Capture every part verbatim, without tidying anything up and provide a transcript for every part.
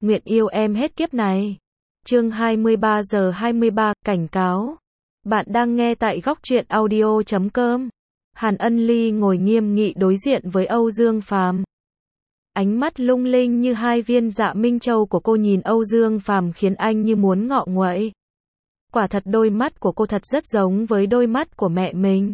nguyện yêu em hết kiếp này. Chương hai mươi ba giờ hai mươi ba, cảnh cáo. Bạn đang nghe tại góc truyện audio chấm com. Hàn Ân Ly ngồi nghiêm nghị đối diện với Âu Dương Phàm. Ánh mắt lung linh như hai viên dạ minh châu của cô nhìn Âu Dương Phàm khiến anh như muốn ngọ nguậy. Quả thật đôi mắt của cô thật rất giống với đôi mắt của mẹ mình.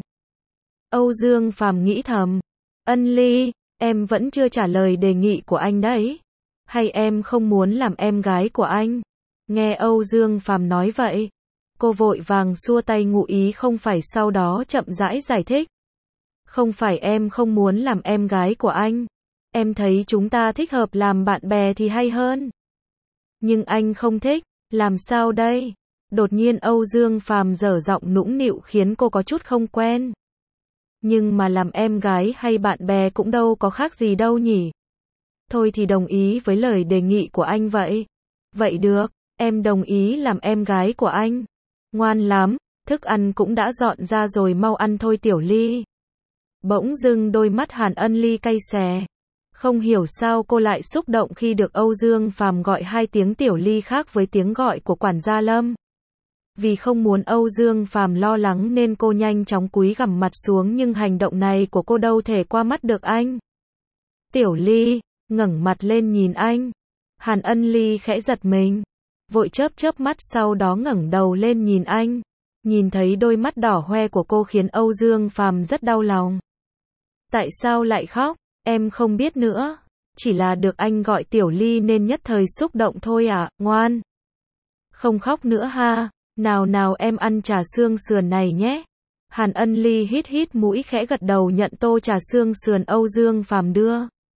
Âu Dương Phàm nghĩ thầm. Ân Ly, em vẫn chưa trả lời đề nghị của anh đấy. Hay em không muốn làm em gái của anh? Nghe Âu Dương Phàm nói vậy, cô vội vàng xua tay ngụ ý không phải, sau đó chậm rãi giải thích. Không phải em không muốn làm em gái của anh. Em thấy chúng ta thích hợp làm bạn bè thì hay hơn. Nhưng anh không thích, làm sao đây? Đột nhiên Âu Dương Phàm dở giọng nũng nịu khiến cô có chút không quen. Nhưng mà làm em gái hay bạn bè cũng đâu có khác gì đâu nhỉ? Thôi thì đồng ý với lời đề nghị của anh vậy. Vậy được, em đồng ý làm em gái của anh. Ngoan lắm, thức ăn cũng đã dọn ra rồi, mau ăn thôi Tiểu Ly. Bỗng dưng đôi mắt Hàn Ân Ly cay xè. Không hiểu sao cô lại xúc động khi được Âu Dương Phàm gọi hai tiếng Tiểu Ly khác với tiếng gọi của quản gia Lâm. Vì không muốn Âu Dương Phàm lo lắng nên cô nhanh chóng cúi gằm mặt xuống, nhưng hành động này của cô đâu thể qua mắt được anh. Tiểu Ly, ngẩng mặt lên nhìn anh. Hàn Ân Ly khẽ giật mình, vội chớp chớp mắt, sau đó ngẩng đầu lên nhìn anh. Nhìn thấy đôi mắt đỏ hoe của cô khiến Âu Dương Phàm rất đau lòng. Tại sao lại khóc? Em không biết nữa. Chỉ là được anh gọi Tiểu Ly nên nhất thời xúc động thôi à, ngoan. Không khóc nữa ha. Nào nào em ăn trà xương sườn này nhé. Hàn Ân Ly hít hít mũi khẽ gật đầu nhận tô trà xương sườn Âu Dương Phàm đưa.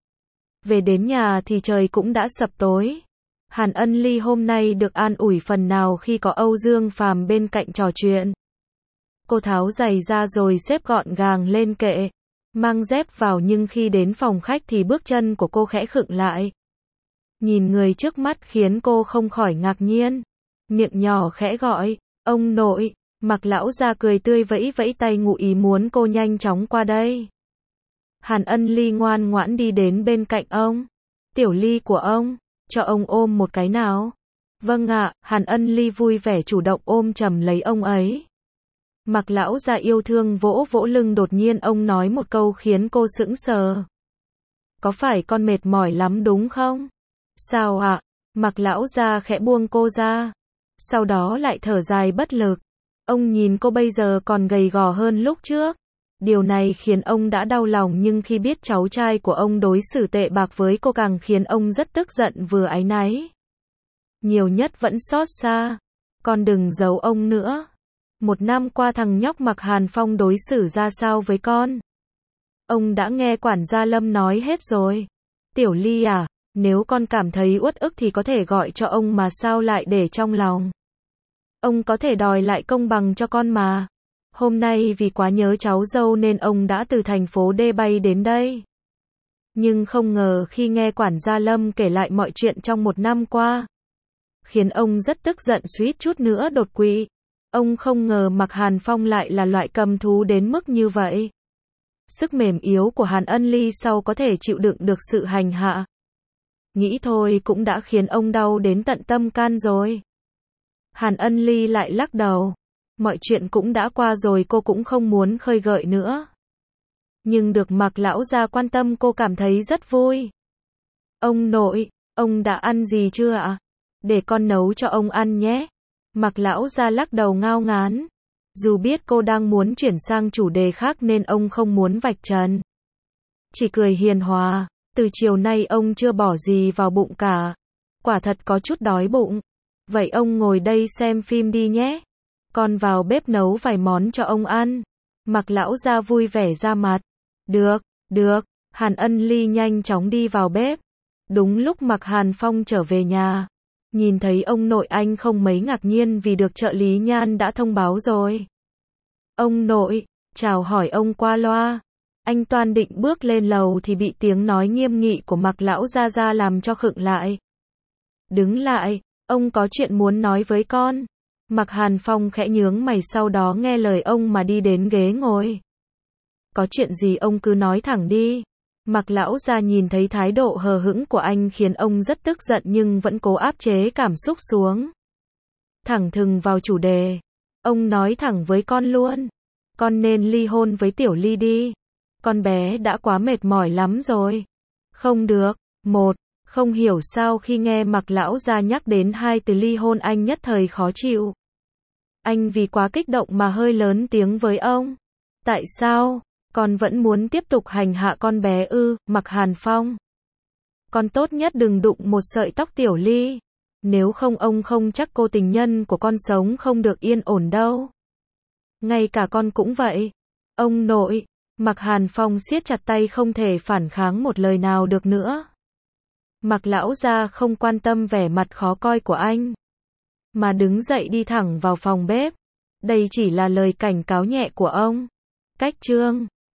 Về đến nhà thì trời cũng đã sập tối. Hàn Ân Ly hôm nay được an ủi phần nào khi có Âu Dương Phàm bên cạnh trò chuyện. Cô tháo giày ra rồi xếp gọn gàng lên kệ, mang dép vào, nhưng khi đến phòng khách thì bước chân của cô khẽ khựng lại. Nhìn người trước mắt khiến cô không khỏi ngạc nhiên. Miệng nhỏ khẽ gọi, ông nội. Mạc lão gia cười tươi vẫy vẫy tay ngụ ý muốn cô nhanh chóng qua đây. Hàn Ân Ly ngoan ngoãn đi đến bên cạnh ông. Tiểu Ly của ông, cho ông ôm một cái nào. Vâng ạ, Hàn Ân Ly vui vẻ chủ động ôm chầm lấy ông ấy. Mạc lão gia yêu thương vỗ vỗ lưng, đột nhiên ông nói một câu khiến cô sững sờ. Có phải con mệt mỏi lắm đúng không? Sao ạ? Mạc lão gia khẽ buông cô ra. Sau đó lại thở dài bất lực. Ông nhìn cô bây giờ còn gầy gò hơn lúc trước. Điều này khiến ông đã đau lòng, nhưng khi biết cháu trai của ông đối xử tệ bạc với cô càng khiến ông rất tức giận, vừa áy náy. Nhiều nhất vẫn xót xa. Con đừng giấu ông nữa. Một năm qua thằng nhóc Mạc Hàn Phong đối xử ra sao với con? Ông đã nghe quản gia Lâm nói hết rồi. Tiểu Ly à, nếu con cảm thấy uất ức thì có thể gọi cho ông mà sao lại để trong lòng. Ông có thể đòi lại công bằng cho con mà. Hôm nay vì quá nhớ cháu dâu nên ông đã từ thành phố D bay đến đây. Nhưng không ngờ khi nghe quản gia Lâm kể lại mọi chuyện trong một năm qua, khiến ông rất tức giận, suýt chút nữa đột quỵ. Ông không ngờ Mạc Hàn Phong lại là loại cầm thú đến mức như vậy. Sức mềm yếu của Hàn Ân Ly sau có thể chịu đựng được sự hành hạ. Nghĩ thôi cũng đã khiến ông đau đến tận tâm can rồi. Hàn Ân Ly lại lắc đầu. Mọi chuyện cũng đã qua rồi, cô cũng không muốn khơi gợi nữa. Nhưng được Mạc lão gia quan tâm cô cảm thấy rất vui. Ông nội, ông đã ăn gì chưa ạ? Để con nấu cho ông ăn nhé. Mạc lão gia lắc đầu ngao ngán. Dù biết cô đang muốn chuyển sang chủ đề khác nên ông không muốn vạch trần. Chỉ cười hiền hòa. Từ chiều nay ông chưa bỏ gì vào bụng cả. Quả thật có chút đói bụng. Vậy ông ngồi đây xem phim đi nhé. Con vào bếp nấu vài món cho ông ăn. Mạc lão gia vui vẻ ra mặt. Được, được. Hàn Ân Ly nhanh chóng đi vào bếp. Đúng lúc Mạc Hàn Phong trở về nhà. Nhìn thấy ông nội, anh không mấy ngạc nhiên vì được trợ lý Nhan đã thông báo rồi. Ông nội, chào hỏi ông qua loa. Anh toan định bước lên lầu thì bị tiếng nói nghiêm nghị của Mạc lão gia gia làm cho khựng lại. Đứng lại, ông có chuyện muốn nói với con. Mạc Hàn Phong khẽ nhướng mày, sau đó nghe lời ông mà đi đến ghế ngồi. Có chuyện gì ông cứ nói thẳng đi. Mạc lão gia nhìn thấy thái độ hờ hững của anh khiến ông rất tức giận nhưng vẫn cố áp chế cảm xúc xuống. Thẳng thừng vào chủ đề. Ông nói thẳng với con luôn. Con nên ly hôn với Tiểu Ly đi. Con bé đã quá mệt mỏi lắm rồi. Không được. Một. Không hiểu sao khi nghe Mạc lão gia nhắc đến hai từ ly hôn anh nhất thời khó chịu. Anh vì quá kích động mà hơi lớn tiếng với ông. Tại sao? Con vẫn muốn tiếp tục hành hạ con bé ư? Mạc Hàn Phong. Con tốt nhất đừng đụng một sợi tóc Tiểu Ly. Nếu không ông không chắc cô tình nhân của con sống không được yên ổn đâu. Ngay cả con cũng vậy. Ông nội. Mạc Hàn Phong siết chặt tay không thể phản kháng một lời nào được nữa. Mạc lão gia không quan tâm vẻ mặt khó coi của anh, mà đứng dậy đi thẳng vào phòng bếp. Đây chỉ là lời cảnh cáo nhẹ của ông. Cách chương